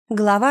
Глава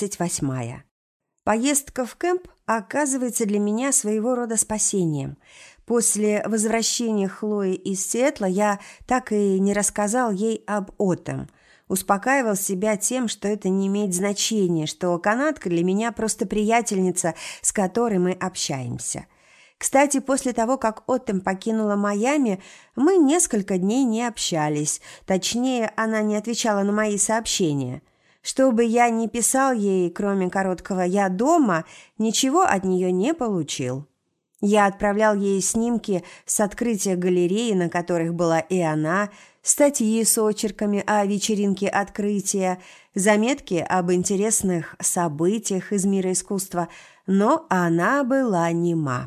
28. Поездка в кемп оказывается для меня своего рода спасением. После возвращения Хлои из Сиэтла я так и не рассказал ей об Отом. Успокаивал себя тем, что это не имеет значения, что канадка для меня просто приятельница, с которой мы общаемся. Кстати, после того, как Оттем покинула Майами, мы несколько дней не общались. Точнее, она не отвечала на мои сообщения. Что бы я ни писал ей, кроме короткого «я дома», ничего от нее не получил. Я отправлял ей снимки с открытия галереи, на которых была и она, статьи с очерками о вечеринке открытия, заметки об интересных событиях из мира искусства, но она была нема.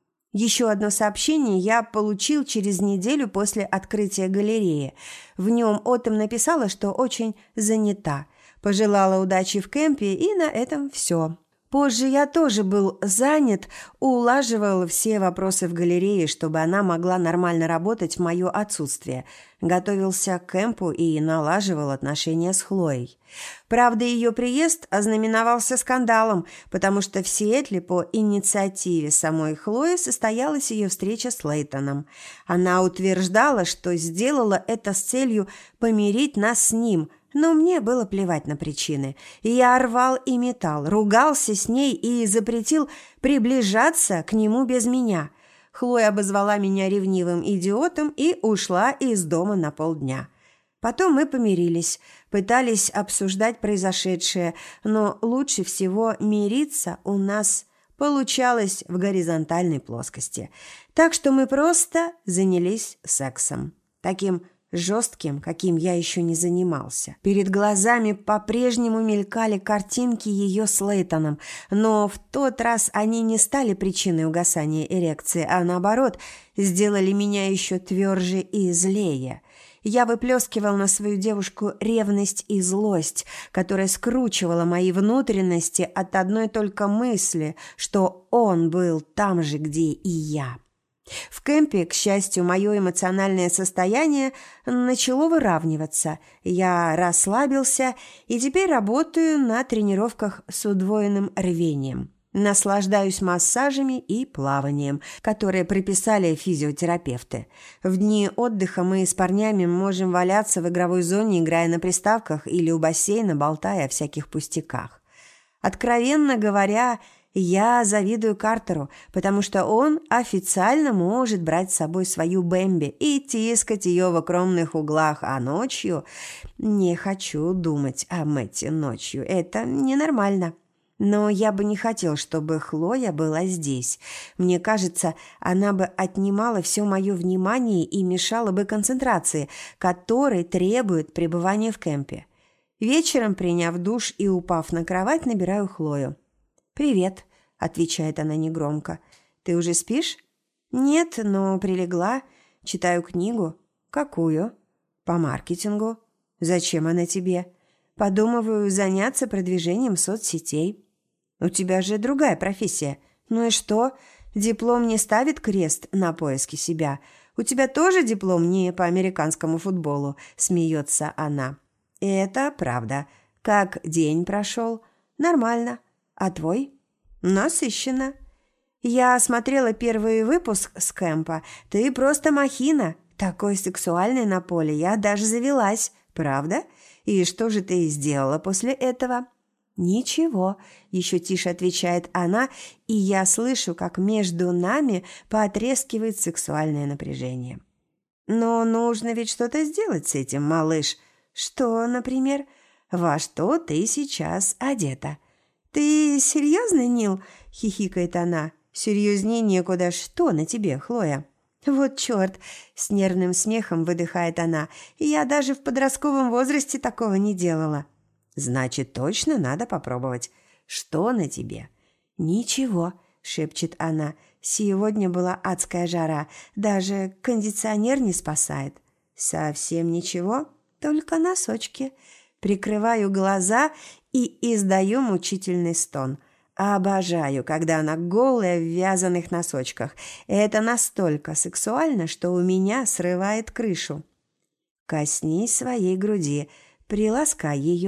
Еще одно сообщение я получил через неделю после открытия галереи. В нем Оттем написала, что очень занята. Пожелала удачи в кемпе, и на этом все. Позже я тоже был занят, улаживал все вопросы в галерее, чтобы она могла нормально работать в мое отсутствие. Готовился к кемпу и налаживал отношения с Хлоей. Правда, ее приезд ознаменовался скандалом, потому что в Сиэтле по инициативе самой Хлои состоялась ее встреча с Лейтоном. Она утверждала, что сделала это с целью помирить нас с ним – но мне было плевать на причины. Я рвал и метал, ругался с ней и запретил приближаться к нему без меня. Хлоя обозвала меня ревнивым идиотом и ушла из дома на полдня. Потом мы помирились, пытались обсуждать произошедшее, но лучше всего мириться у нас получалось в горизонтальной плоскости. Так что мы просто занялись сексом. Таким жестким, каким я еще не занимался. Перед глазами по-прежнему мелькали картинки ее с Лейтоном, но в тот раз они не стали причиной угасания эрекции, а наоборот, сделали меня еще тверже и злее. Я выплескивал на свою девушку ревность и злость, которая скручивала мои внутренности от одной только мысли, что он был там же, где и я. В кемпе, к счастью, мое эмоциональное состояние начало выравниваться. Я расслабился и теперь работаю на тренировках с удвоенным рвением. Наслаждаюсь массажами и плаванием, которые прописали физиотерапевты. В дни отдыха мы с парнями можем валяться в игровой зоне, играя на приставках или у бассейна, болтая о всяких пустяках. Откровенно говоря, я завидую Картеру, потому что он официально может брать с собой свою Бэмби и тискать ее в укромных углах, а ночью... Не хочу думать о Мэтте ночью, это ненормально. Но я бы не хотел, чтобы Хлоя была здесь. Мне кажется, она бы отнимала все мое внимание и мешала бы концентрации, которой требует пребывание в кемпе. Вечером, приняв душ и упав на кровать, набираю Хлою. «Привет», – отвечает она негромко. «Ты уже спишь?» «Нет, но прилегла. Читаю книгу». «Какую?» «По маркетингу». «Зачем она тебе?» «Подумываю заняться продвижением соцсетей». «У тебя же другая профессия». «Ну и что? Диплом не ставит крест на поиске себя. У тебя тоже диплом не по американскому футболу?» – смеется она. «Это правда. Как день прошел?» «Нормально. А твой?» «Насыщенно». «Я смотрела первый выпуск с кемпа. Ты просто махина. Такой сексуальный на поле. Я даже завелась. Правда? И что же ты сделала после этого?» «Ничего», – еще тише отвечает она, и я слышу, как между нами потрескивает сексуальное напряжение. «Но нужно ведь что-то сделать с этим, малыш». «Что, например?» «Во что ты сейчас одета?» «Ты серьезно, Нил?» – хихикает она. «Серьезнее некуда. Что на тебе, Хлоя?» «Вот черт!» – с нервным смехом выдыхает она. «Я даже в подростковом возрасте такого не делала». «Значит, точно надо попробовать. Что на тебе?» «Ничего», – шепчет она. «Сегодня была адская жара. Даже кондиционер не спасает». «Совсем ничего? Только носочки». Прикрываю глаза и издаю мучительный стон. Обожаю, когда она голая в вязаных носочках. Это настолько сексуально, что у меня срывает крышу. Коснись своей груди, приласкай ее.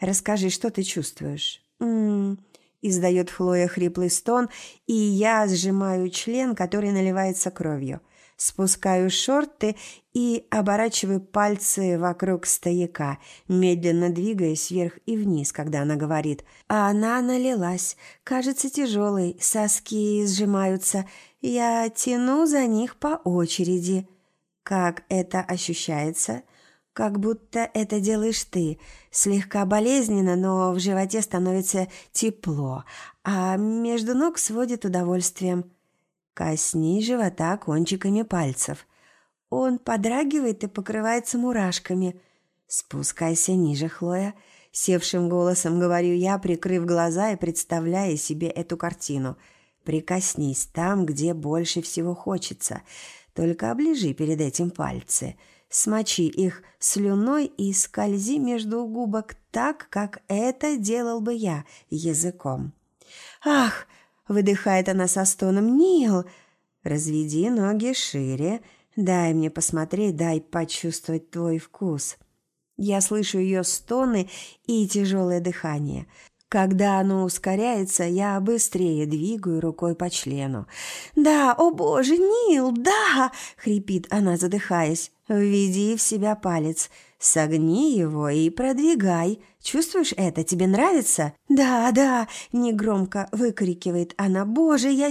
Расскажи, что ты чувствуешь?» Издает Хлоя хриплый стон, и я сжимаю член, который наливается кровью. Спускаю шорты и оборачиваю пальцы вокруг стояка, медленно двигаясь вверх и вниз, когда она говорит. А она налилась. Кажется тяжелой, соски сжимаются. Я тяну за них по очереди. Как это ощущается? Как будто это делаешь ты. Слегка болезненно, но в животе становится тепло, а между ног сводит удовольствием. Коснись живота кончиками пальцев. Он подрагивает и покрывается мурашками. «Спускайся ниже, Хлоя», — севшим голосом говорю я, прикрыв глаза и представляя себе эту картину. «Прикоснись там, где больше всего хочется. Только оближи перед этим пальцы. Смочи их слюной и скользи между губок так, как это делал бы я языком». «Ах!» – выдыхает она со стоном. «Нил!» «Разведи ноги шире. Дай мне посмотреть, дай почувствовать твой вкус». Я слышу ее стоны и тяжелое дыхание. Когда оно ускоряется, я быстрее двигаю рукой по члену. «Да, о боже, Нил, да!» – хрипит она, задыхаясь. «Введи в себя палец, согни его и продвигай. Чувствуешь это? Тебе нравится?» «Да, да!» – негромко выкрикивает она. «Боже, я...»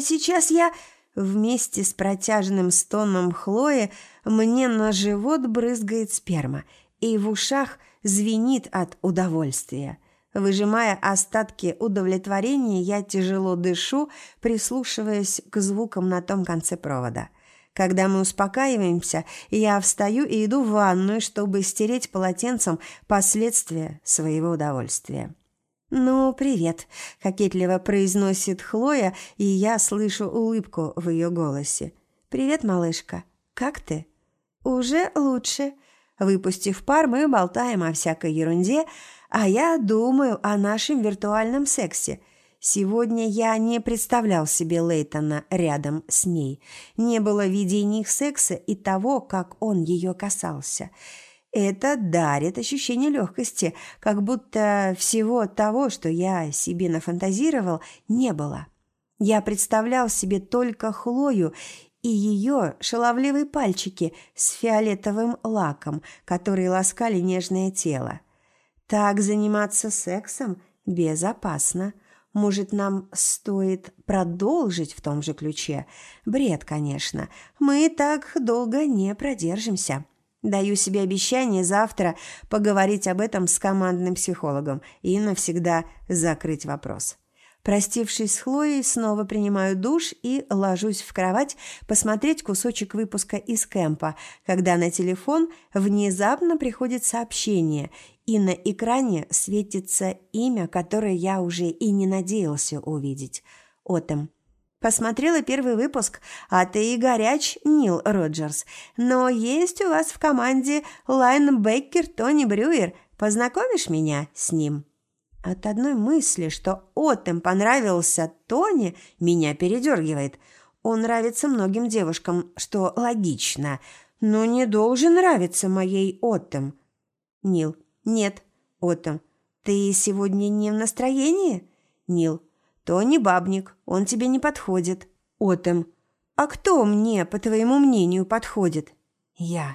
Вместе с протяжным стоном Хлои мне на живот брызгает сперма, и в ушах звенит от удовольствия. Выжимая остатки удовлетворения, я тяжело дышу, прислушиваясь к звукам на том конце провода. Когда мы успокаиваемся, я встаю и иду в ванную, чтобы стереть полотенцем последствия своего удовольствия. «Ну, привет», – кокетливо произносит Хлоя, и я слышу улыбку в ее голосе. «Привет, малышка. Как ты?» «Уже лучше». Выпустив пар, мы болтаем о всякой ерунде, а я думаю о нашем виртуальном сексе. Сегодня я не представлял себе Лейтона рядом с ней. Не было видений их секса и того, как он ее касался. Это дарит ощущение легкости, как будто всего того, что я себе нафантазировал, не было. Я представлял себе только Хлою и ее шаловливые пальчики с фиолетовым лаком, которые ласкали нежное тело. Так заниматься сексом безопасно. Может, нам стоит продолжить в том же ключе? Бред, конечно. Мы так долго не продержимся. Даю себе обещание завтра поговорить об этом с командным психологом и навсегда закрыть вопрос. Простившись с Хлоей, снова принимаю душ и ложусь в кровать посмотреть кусочек выпуска из кемпа, когда на телефон внезапно приходит сообщение, и на экране светится имя, которое я уже и не надеялся увидеть. Отом. Посмотрела первый выпуск, а ты и горяч, Нил Роджерс. Но есть у вас в команде лайнбекер Тони Брюер. Познакомишь меня с ним?» От одной мысли, что Отом понравился Тони, меня передергивает. Он нравится многим девушкам, что логично, но не должен нравиться моей Отом. Нил. «Нет». Отом. «Ты сегодня не в настроении?» Нил. «Тони бабник, он тебе не подходит». Отом. «А кто мне, по твоему мнению, подходит?» Я.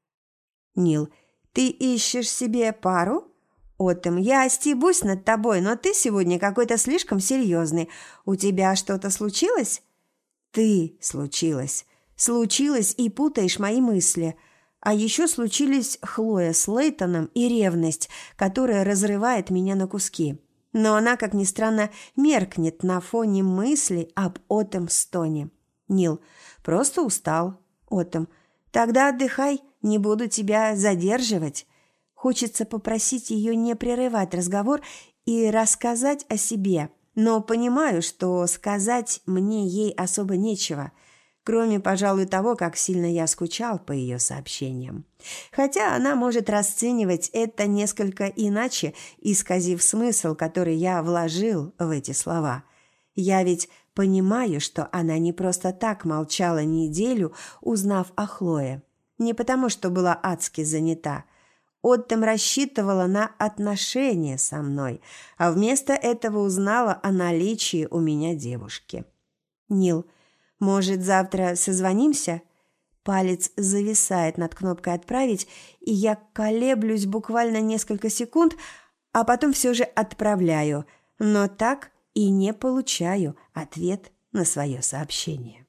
Нил. «Ты ищешь себе пару?» Отом. «Я стебусь над тобой, но ты сегодня какой-то слишком серьезный. У тебя что-то случилось?» «Ты случилось. Случилось и путаешь мои мысли. А еще случились Хлоя с Лейтоном и ревность, которая разрывает меня на куски. Но она, как ни странно, меркнет на фоне мыслей об Отом с Тони». Нил. «Просто устал». Отом. «Тогда отдыхай, не буду тебя задерживать». Хочется попросить ее не прерывать разговор и рассказать о себе, но понимаю, что сказать мне ей особо нечего, кроме, пожалуй, того, как сильно я скучал по ее сообщениям. Хотя она может расценивать это несколько иначе, исказив смысл, который я вложил в эти слова. Я ведь понимаю, что она не просто так молчала неделю, узнав о Хлое. Не потому, что была адски занята. Оттом рассчитывала на отношения со мной, а вместо этого узнала о наличии у меня девушки. «Нил, может, завтра созвонимся?» Палец зависает над кнопкой «Отправить», и я колеблюсь буквально несколько секунд, а потом все же отправляю, но так и не получаю ответ на свое сообщение.